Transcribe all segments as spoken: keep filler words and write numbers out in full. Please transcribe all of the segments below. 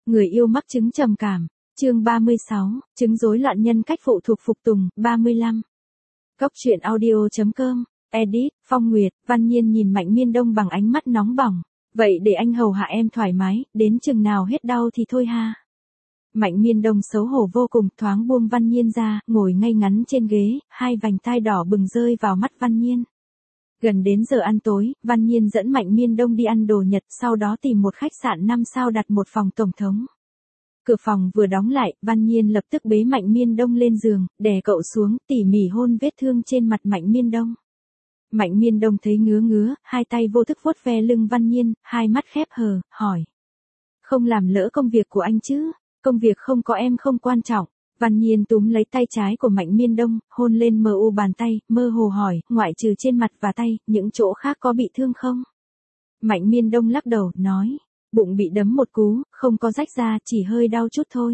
Người yêu mắc chứng trầm cảm. Chương ba mươi sáu, chứng rối loạn nhân cách phụ thuộc phục tùng. ba mươi lăm. Cốc truyện audio.com. Edit, Phong Nguyệt. Văn Nhiên nhìn Mạnh Miên Đông bằng ánh mắt nóng bỏng. Vậy để anh hầu hạ em thoải mái, đến chừng nào hết đau thì thôi ha. Mạnh Miên Đông xấu hổ vô cùng, thoáng buông Văn Nhiên ra, ngồi ngay ngắn trên ghế, hai vành tai đỏ bừng rơi vào mắt Văn Nhiên. Gần đến giờ ăn tối, Văn Nhiên dẫn Mạnh Miên Đông đi ăn đồ Nhật, sau đó tìm một khách sạn năm sao đặt một phòng tổng thống. Cửa phòng vừa đóng lại, Văn Nhiên lập tức bế Mạnh Miên Đông lên giường, đè cậu xuống, tỉ mỉ hôn vết thương trên mặt Mạnh Miên Đông. Mạnh Miên Đông thấy ngứa ngứa, hai tay vô thức vuốt ve lưng Văn Nhiên, hai mắt khép hờ, hỏi. Không làm lỡ công việc của anh chứ? Công việc không có em không quan trọng. Văn Nhiên túm lấy tay trái của Mạnh Miên Đông, hôn lên mờ u bàn tay, mơ hồ hỏi, ngoại trừ trên mặt và tay, những chỗ khác có bị thương không? Mạnh Miên Đông lắc đầu, nói, bụng bị đấm một cú, không có rách ra, chỉ hơi đau chút thôi.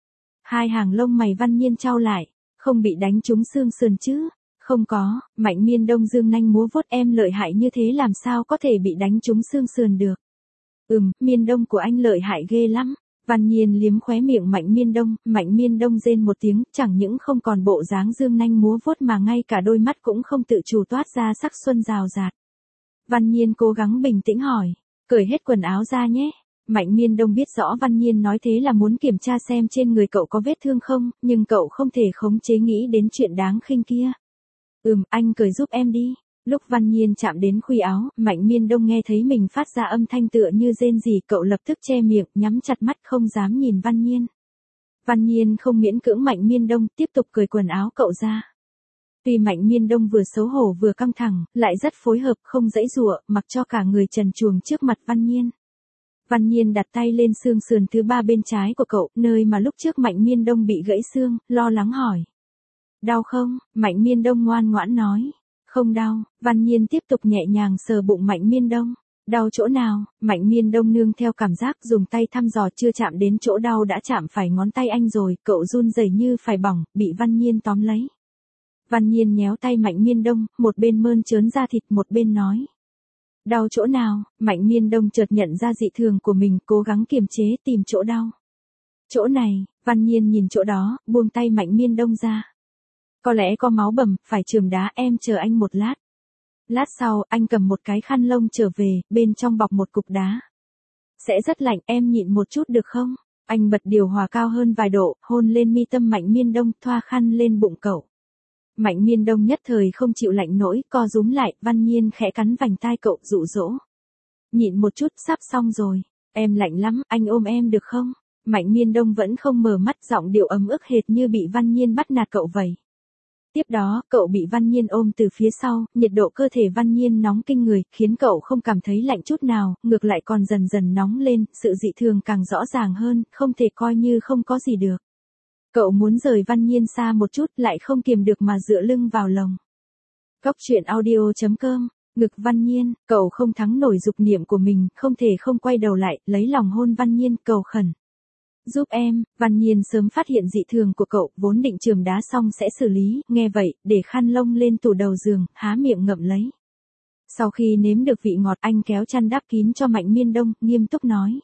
Hai hàng lông mày Văn Nhiên chau lại, không bị đánh trúng xương sườn chứ? Không có. Mạnh Miên Đông dương nanh múa vuốt, em lợi hại như thế làm sao có thể bị đánh trúng xương sườn được? Ừm, Miên Đông của anh lợi hại ghê lắm. Văn Nhiên liếm khóe miệng Mạnh Miên Đông, Mạnh Miên Đông rên một tiếng, chẳng những không còn bộ dáng dương nanh múa vuốt mà ngay cả đôi mắt cũng không tự chủ toát ra sắc xuân rào rạt. Văn Nhiên cố gắng bình tĩnh hỏi, cởi hết quần áo ra nhé. Mạnh Miên Đông biết rõ Văn Nhiên nói thế là muốn kiểm tra xem trên người cậu có vết thương không, nhưng cậu không thể khống chế nghĩ đến chuyện đáng khinh kia. Ừm, anh cởi giúp em đi. Lúc Văn Nhiên chạm đến khuy áo, Mạnh Miên Đông nghe thấy mình phát ra âm thanh tựa như rên rỉ, cậu lập tức che miệng, nhắm chặt mắt không dám nhìn Văn Nhiên. Văn Nhiên không miễn cưỡng Mạnh Miên Đông, tiếp tục cởi quần áo cậu ra. Tuy Mạnh Miên Đông vừa xấu hổ vừa căng thẳng, lại rất phối hợp, không giãy giụa, mặc cho cả người trần truồng trước mặt Văn Nhiên. Văn Nhiên đặt tay lên xương sườn thứ ba bên trái của cậu, nơi mà lúc trước Mạnh Miên Đông bị gãy xương, lo lắng hỏi. Đau không? Mạnh Miên Đông ngoan ngoãn nói. Không đau. Văn Nhiên tiếp tục nhẹ nhàng sờ bụng Mạnh Miên Đông. Đau chỗ nào? Mạnh Miên Đông nương theo cảm giác dùng tay thăm dò, chưa chạm đến chỗ đau đã chạm phải ngón tay anh rồi, cậu run rẩy như phải bỏng, bị Văn Nhiên tóm lấy. Văn Nhiên nhéo tay Mạnh Miên Đông, một bên mơn trớn da thịt, một bên nói. Đau chỗ nào? Mạnh Miên Đông chợt nhận ra dị thường của mình, cố gắng kiềm chế tìm chỗ đau. Chỗ này. Văn Nhiên nhìn chỗ đó, buông tay Mạnh Miên Đông ra. Có lẽ có máu bầm, phải chườm đá, em chờ anh một lát. Lát sau, anh cầm một cái khăn lông trở về, bên trong bọc một cục đá. Sẽ rất lạnh, em nhịn một chút được không? Anh bật điều hòa cao hơn vài độ, hôn lên mi tâm Mạnh Miên Đông, thoa khăn lên bụng cậu. Mạnh Miên Đông nhất thời không chịu lạnh nổi, co rúm lại, Văn Nhiên khẽ cắn vành tai cậu, dụ dỗ. Nhịn một chút, sắp xong rồi. Em lạnh lắm, anh ôm em được không? Mạnh Miên Đông vẫn không mở mắt, giọng điệu ấm ức hệt như bị Văn Nhiên bắt nạt cậu vậy. Tiếp đó, cậu bị Văn Nhiên ôm từ phía sau, nhiệt độ cơ thể Văn Nhiên nóng kinh người, khiến cậu không cảm thấy lạnh chút nào, ngược lại còn dần dần nóng lên, sự dị thường càng rõ ràng hơn, không thể coi như không có gì được. Cậu muốn rời Văn Nhiên xa một chút, lại không kiềm được mà dựa lưng vào lồng. Cốc truyện audio.com. Ngực Văn Nhiên, cậu không thắng nổi dục niệm của mình, không thể không quay đầu lại, lấy lòng hôn Văn Nhiên, cầu khẩn. Giúp em. Văn Nhiên sớm phát hiện dị thường của cậu, vốn định chườm đá xong sẽ xử lý, nghe vậy, để khăn lông lên tủ đầu giường, há miệng ngậm lấy. Sau khi nếm được vị ngọt, anh kéo chăn đắp kín cho Mạnh Miên Đông, nghiêm túc nói.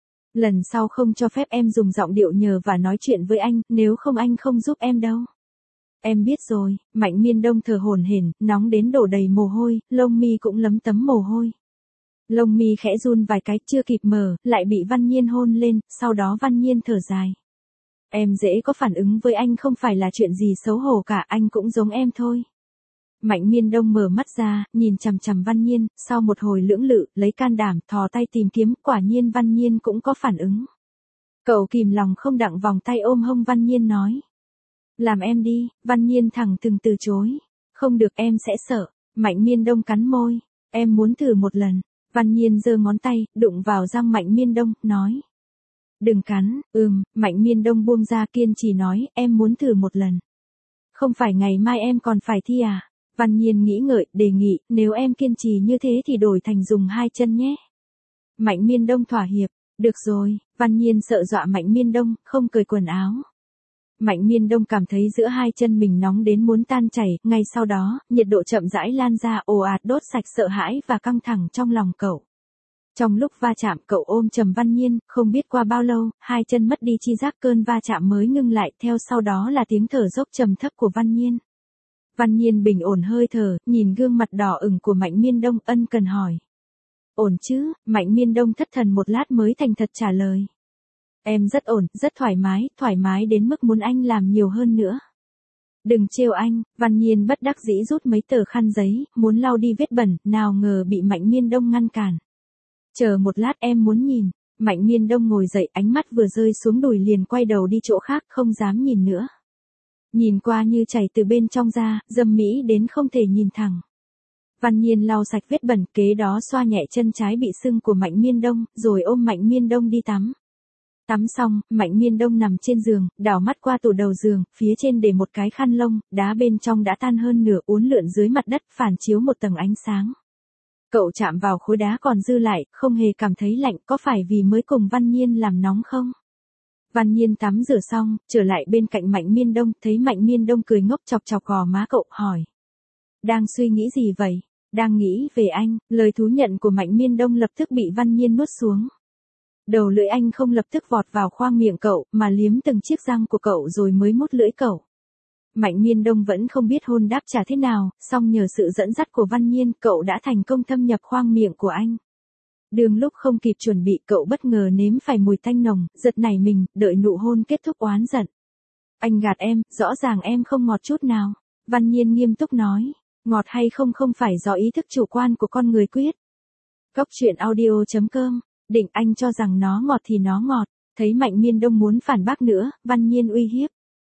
Lần sau không cho phép em dùng giọng điệu nhờ và nói chuyện với anh, nếu không anh không giúp em đâu. Em biết rồi. Mạnh Miên Đông thở hổn hển, nóng đến đổ đầy mồ hôi, lông mi cũng lấm tấm mồ hôi. Lông mi khẽ run vài cái, chưa kịp mở, lại bị Văn Nhiên hôn lên, sau đó Văn Nhiên thở dài. Em dễ có phản ứng với anh không phải là chuyện gì xấu hổ cả, anh cũng giống em thôi. Mạnh Miên Đông mở mắt ra, nhìn chằm chằm Văn Nhiên, sau một hồi lưỡng lự, lấy can đảm, thò tay tìm kiếm, quả nhiên Văn Nhiên cũng có phản ứng. Cậu kìm lòng không đặng vòng tay ôm hông Văn Nhiên nói. Làm em đi. Văn Nhiên thẳng thừng từ chối. Không được, em sẽ sợ. Mạnh Miên Đông cắn môi. Em muốn thử một lần. Văn Nhiên giơ ngón tay, đụng vào răng Mạnh Miên Đông, nói. Đừng cắn. Ừm. Mạnh Miên Đông buông ra, kiên trì nói, em muốn thử một lần. Không phải ngày mai em còn phải thi à? Văn Nhiên nghĩ ngợi, đề nghị, nếu em kiên trì như thế thì đổi thành dùng hai chân nhé. Mạnh Miên Đông thỏa hiệp. Được rồi. Văn Nhiên sợ dọa Mạnh Miên Đông, không cởi quần áo. Mạnh Miên Đông cảm thấy giữa hai chân mình nóng đến muốn tan chảy, ngay sau đó, nhiệt độ chậm rãi lan ra, ồ ạt đốt sạch sợ hãi và căng thẳng trong lòng cậu. Trong lúc va chạm cậu ôm chầm Văn Nhiên, không biết qua bao lâu, hai chân mất đi chi giác cơn va chạm mới ngưng lại, theo sau đó là tiếng thở dốc trầm thấp của Văn Nhiên. Văn Nhiên bình ổn hơi thở, nhìn gương mặt đỏ ửng của Mạnh Miên Đông ân cần hỏi. Ổn chứ? Mạnh Miên Đông thất thần một lát mới thành thật trả lời. Em rất ổn, rất thoải mái, thoải mái đến mức muốn anh làm nhiều hơn nữa. Đừng trêu anh, Văn Nhiên bất đắc dĩ rút mấy tờ khăn giấy, muốn lau đi vết bẩn, nào ngờ bị Mạnh Miên Đông ngăn cản. Chờ một lát em muốn nhìn. Mạnh Miên Đông ngồi dậy, ánh mắt vừa rơi xuống đùi liền quay đầu đi chỗ khác, không dám nhìn nữa. Nhìn qua như chảy từ bên trong ra, dâm mỹ đến không thể nhìn thẳng. Văn Nhiên lau sạch vết bẩn, kế đó xoa nhẹ chân trái bị sưng của Mạnh Miên Đông, rồi ôm Mạnh Miên Đông đi tắm. Tắm xong, Mạnh Miên Đông nằm trên giường, đảo mắt qua tủ đầu giường, phía trên để một cái khăn lông, đá bên trong đã tan hơn nửa, uốn lượn dưới mặt đất, phản chiếu một tầng ánh sáng. Cậu chạm vào khối đá còn dư lại, không hề cảm thấy lạnh, có phải vì mới cùng Văn Nhiên làm nóng không? Văn Nhiên tắm rửa xong, trở lại bên cạnh Mạnh Miên Đông, thấy Mạnh Miên Đông cười ngốc chọc chọc gò má cậu, hỏi. Đang suy nghĩ gì vậy? Đang nghĩ về anh, lời thú nhận của Mạnh Miên Đông lập tức bị Văn Nhiên nuốt xuống. Đầu lưỡi anh không lập tức vọt vào khoang miệng cậu, mà liếm từng chiếc răng của cậu rồi mới mút lưỡi cậu. Mạnh Miên Đông vẫn không biết hôn đáp trả thế nào, song nhờ sự dẫn dắt của Văn Nhiên, cậu đã thành công thâm nhập khoang miệng của anh. Đường lúc không kịp chuẩn bị, cậu bất ngờ nếm phải mùi tanh nồng, giật nảy mình, đợi nụ hôn kết thúc oán giận. Anh gạt em, rõ ràng em không ngọt chút nào. Văn Nhiên nghiêm túc nói, ngọt hay không không phải do ý thức chủ quan của con người quyết. Góc truyện audio chấm com, định anh cho rằng nó ngọt thì nó ngọt, thấy Mạnh Miên Đông muốn phản bác nữa, Văn Nhiên uy hiếp.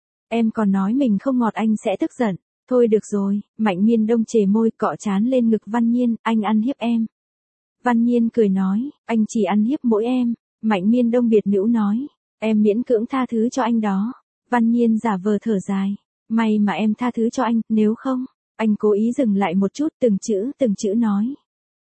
Em còn nói mình không ngọt anh sẽ tức giận. Thôi được rồi, Mạnh Miên Đông chề môi cọ trán lên ngực Văn Nhiên, anh ăn hiếp em. Văn Nhiên cười nói, anh chỉ ăn hiếp mỗi em. Mạnh Miên Đông biệt nữ nói, em miễn cưỡng tha thứ cho anh đó. Văn Nhiên giả vờ thở dài, may mà em tha thứ cho anh, nếu không, anh cố ý dừng lại một chút, từng chữ từng chữ nói.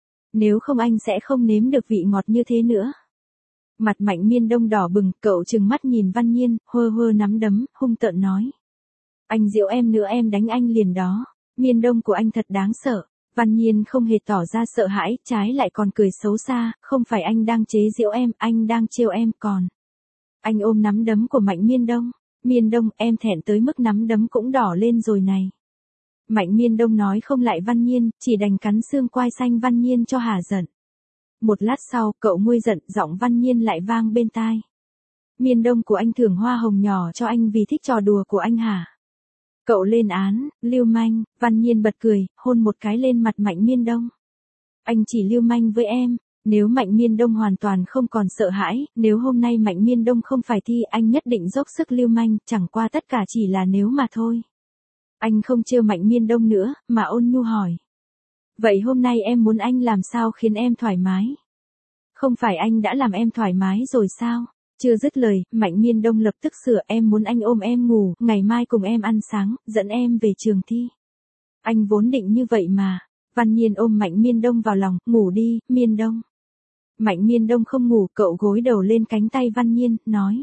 Nếu không anh sẽ không nếm được vị ngọt như thế nữa. Mặt Mạnh Miên Đông đỏ bừng, cậu trừng mắt nhìn Văn Nhiên, hơ hơ nắm đấm, hung tợn nói. Anh giễu em nữa em đánh anh liền đó. Miên Đông của anh thật đáng sợ. Văn Nhiên không hề tỏ ra sợ hãi, trái lại còn cười xấu xa, không phải anh đang chế giễu em, anh đang trêu em còn. Anh ôm nắm đấm của Mạnh Miên Đông. Miên Đông, em thẹn tới mức nắm đấm cũng đỏ lên rồi này. Mạnh Miên Đông nói không lại Văn Nhiên, chỉ đành cắn xương quai xanh Văn Nhiên cho hả giận. Một lát sau, cậu nguôi giận, giọng Văn Nhiên lại vang bên tai. Miên Đông của anh thưởng hoa hồng nhỏ cho anh vì thích trò đùa của anh hả? Cậu lên án, lưu manh. Văn Nhiên bật cười, hôn một cái lên mặt Mạnh Miên Đông. Anh chỉ lưu manh với em. Nếu Mạnh Miên Đông hoàn toàn không còn sợ hãi, nếu hôm nay Mạnh Miên Đông không phải thi, anh nhất định dốc sức lưu manh, chẳng qua tất cả chỉ là nếu mà thôi. Anh không trêu Mạnh Miên Đông nữa, mà ôn nhu hỏi. Vậy hôm nay em muốn anh làm sao khiến em thoải mái? Không phải anh đã làm em thoải mái rồi sao? Chưa dứt lời, Mạnh Miên Đông lập tức sửa, em muốn anh ôm em ngủ, ngày mai cùng em ăn sáng, dẫn em về trường thi. Anh vốn định như vậy mà. Văn Nhiên ôm Mạnh Miên Đông vào lòng, ngủ đi, Miên Đông. Mạnh Miên Đông không ngủ, cậu gối đầu lên cánh tay Văn Nhiên, nói.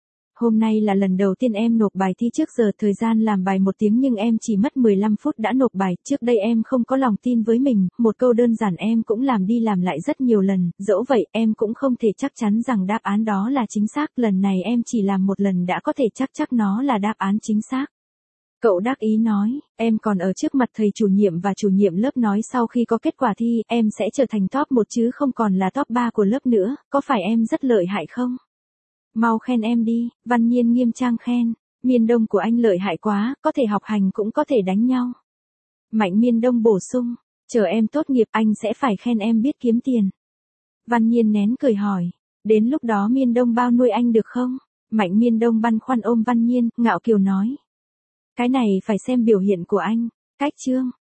Hôm nay là lần đầu tiên em nộp bài thi trước giờ, thời gian làm bài một tiếng nhưng em chỉ mất mười lăm phút đã nộp bài, trước đây em không có lòng tin với mình, một câu đơn giản em cũng làm đi làm lại rất nhiều lần, dẫu vậy em cũng không thể chắc chắn rằng đáp án đó là chính xác, lần này em chỉ làm một lần đã có thể chắc chắc nó là đáp án chính xác. Cậu đắc ý nói, em còn ở trước mặt thầy chủ nhiệm và chủ nhiệm lớp nói sau khi có kết quả thi, em sẽ trở thành top một chứ không còn là top ba của lớp nữa, có phải em rất lợi hại không? Mau khen em đi, Văn Nhiên nghiêm trang khen, Miên Đông của anh lợi hại quá, có thể học hành cũng có thể đánh nhau. Mạnh Miên Đông bổ sung, chờ em tốt nghiệp anh sẽ phải khen em biết kiếm tiền. Văn Nhiên nén cười hỏi, đến lúc đó Miên Đông bao nuôi anh được không? Mạnh Miên Đông băn khoăn ôm Văn Nhiên, ngạo kiều nói. Cái này phải xem biểu hiện của anh, cách chương.